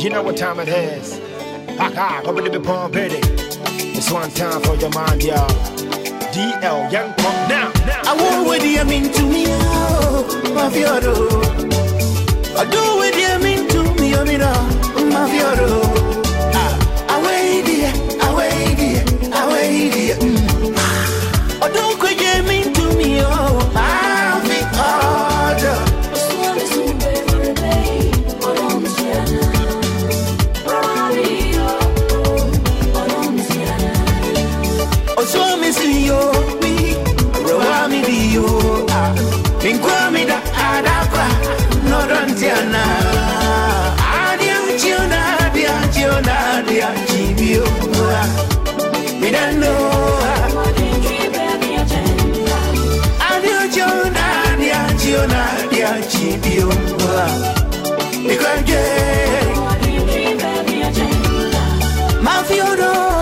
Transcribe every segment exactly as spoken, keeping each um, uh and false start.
You know what time it is. Ha ha, come with the pump pity. It's one time for your mind, y'all. D L, young pump now. I want what you mean to me, oh, my fioro. I do what you mean to me, oh, my fioro. I wait here, I wait here, I wait here. I do what you mean to me, oh, I'll be order. So me see you, me, rowa me be you. Inkwa me da adakwa, no rantiana. Adia chiona, adia chiona, adia chibio. Me don't know. Adia chiona, adia chiona, adia chibio. Me can't get. Mafia do.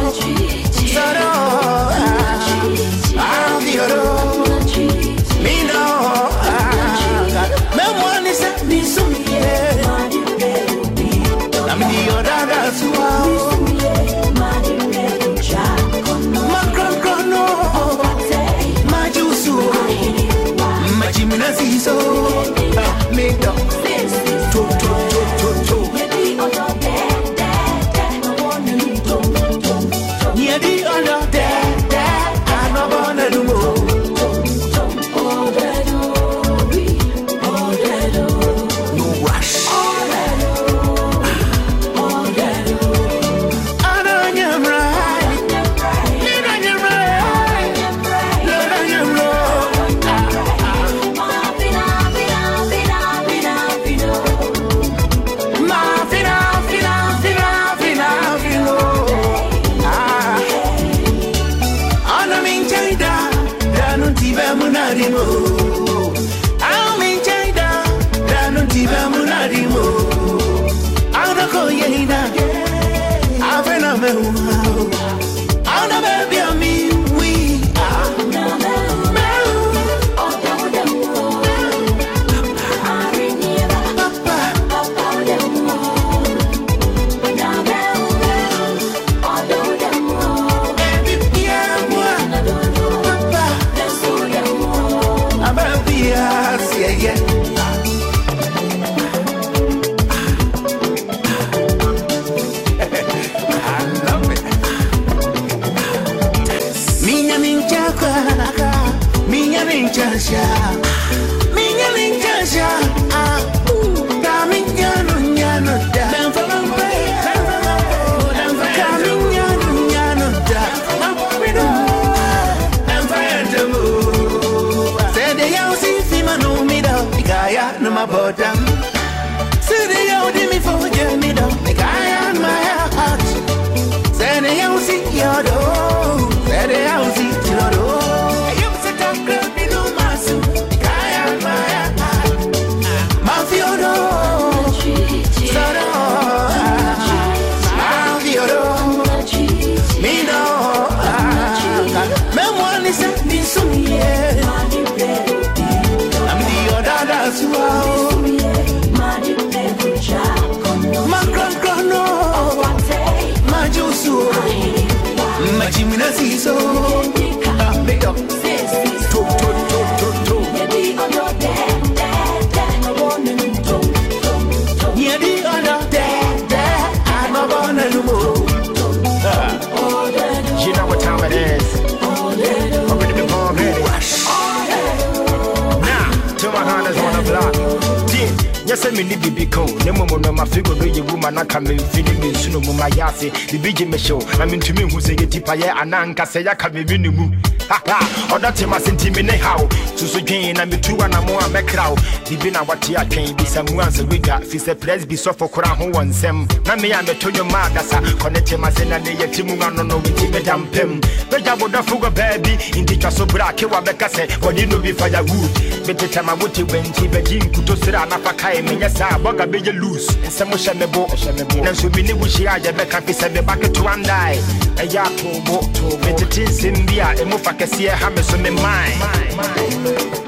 Say me ni bibi ko ne momo no mafigo do ye woman aka me fini me suno mu mayase the bigi me show na me ntumi hu se yeti paye ananka se yaka me bini mu ha ha oda tema senti me ne hawo susu dwen na me tuwa na mo a me krawo bibi na wate atwen bi samu anse wega fi se press bi so for kora ho wonsem na me ya me tonyo ma dasa connect ma se na ne yeti mu no no witi me dampem be jabo da fugo baby indi twa so bra ke wa be kase wodi no bi fire wood be tetama woti wenti be jin kuto sira na fakai me sa boga be loose nsemo shemebo na so mini wushi aje be ka pese be back to one die e ya to bo to be tetin simbia e mo fakese ha me so me mine